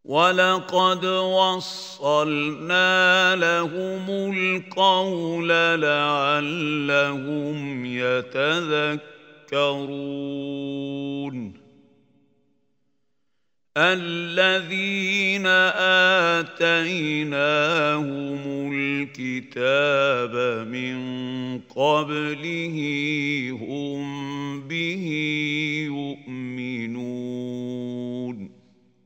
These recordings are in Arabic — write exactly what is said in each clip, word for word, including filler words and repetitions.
وَلَقَدْ وَصَّلْنَا لَهُمُ الْقَوْلَ لَعَلَّهُمْ يَتَذَكَّرُونَ الَّذِينَ آتَيْنَاهُمُ الْكِتَابَ مِنْ قَبْلِهِ هُمْ بِهِ يُؤْمِنُونَ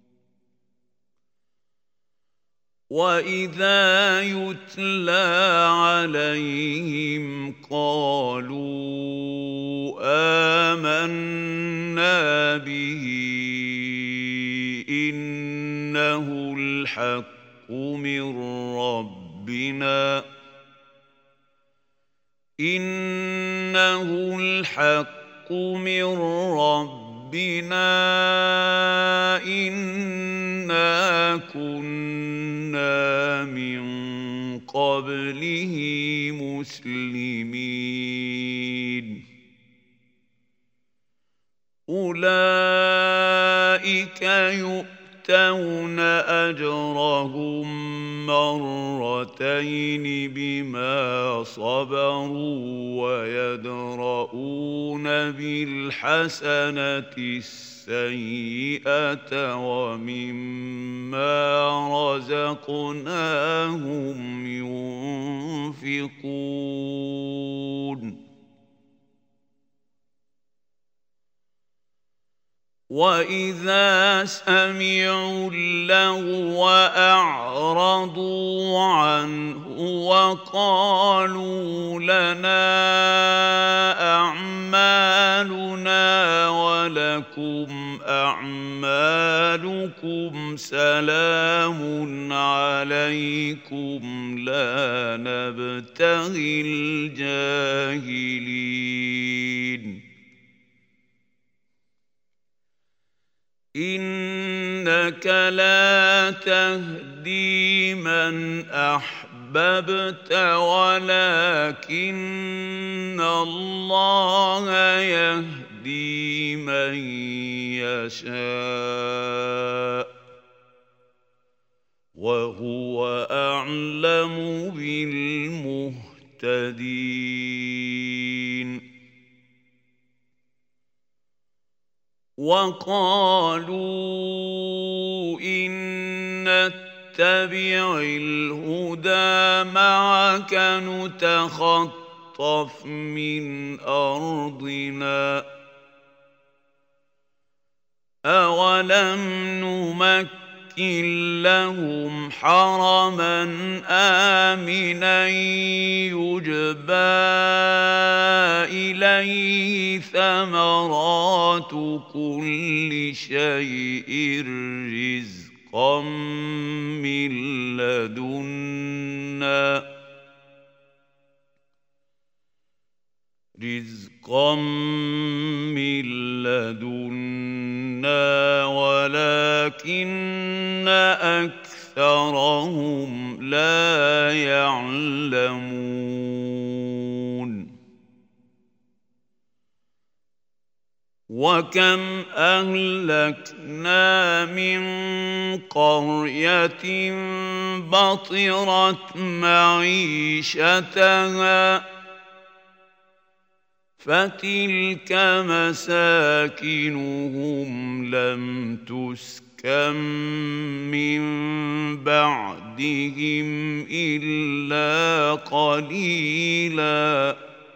وَإِذَا يُتْلَى عَلَيْهِمْ قَالُوا آمَنَّا بِهِ إِنَّهُ الْحَقُّ مِنْ رَبِّنَا إِنَّهُ الْحَقُّ مِنْ رَبِّنَا إِنَّا كُنَّا مِنْ قَبْلِهِ مُسْلِمِينَ أُولَئِكَ يُؤْتَوْنَ أَجْرَهُمْ مَرَّتَيْنِ بِمَا صَبَرُوا وَيَدْرَءُونَ بِالْحَسَنَةِ السَّيِّئَةَ وَمِمَّا رَزَقْنَاهُمْ يُنْفِقُونَ وَإِذَا سَمِعُوا اللَّغْوَ أَعْرَضُوا عَنْهُ وَقَالُوا لَنَا أَعْمَالُنَا وَلَكُمْ أَعْمَالُكُمْ سَلَامٌ عَلَيْكُمْ لَا نَبْتَغِي الْجَاهِلِينَ إِنَّكَ لَا تَهْدِي مَنْ أَحْبَبْتَ وَلَكِنَّ اللَّهَ يَهْدِي مَن يَشَاءُ وَهُوَ أَعْلَمُ بِالْمُهْتَدِينَ وَقَالُوا إِن نَّتَّبِعِ الْهُدَىٰ مَعَكَ نُتَخَطَّفْ مِنْ أَرْضِنَا أَوَلَمْ نُمَكِّنْ لَهُمْ حَرَمًا آمِنًا يُجْبَىٰ إِلَيْهِ ثَمَرَاتُ كُلِّ شَيْءٍ رِّزْقًا مِّن لَّدُنَّا رِزْقًا مِّن لَّدُنَّا وَلَكِنَّ أَكْثَرَهُمْ لَا يَعْلَمُونَ وَكَمْ أَهْلَكْنَا مِنْ قَرْيَةٍ بَطِرَتْ مَعِيشَتَهَا فَتِلْكَ مَسَاكِنُهُمْ لَمْ تُسْكَنْ مِنْ بَعْدِهِمْ إِلَّا قَلِيلًا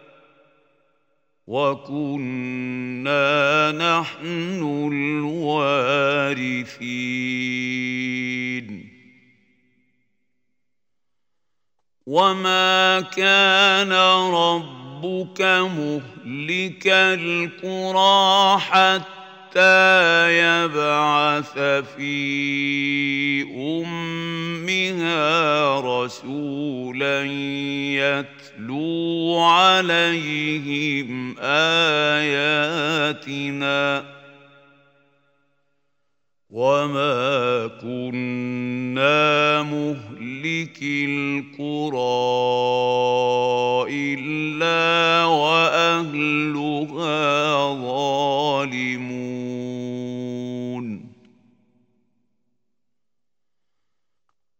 وَكُنَّا نَحْنُ الْوَارِثِينَ وَمَا كَانَ رَبُّكَ رَبُّكَ مُهْلِكَ الْقُرَىٰ حَتَّىٰ يَبْعَثَ فِي أُمِّهَا رَسُولًا يَتْلُو عَلَيْهِمْ آيَاتِنَا وَمَا كُنَّا مُهْلِكِي الْقُرَىٰ إِلَّا وَأَهْلُهَا ظَالِمُونَ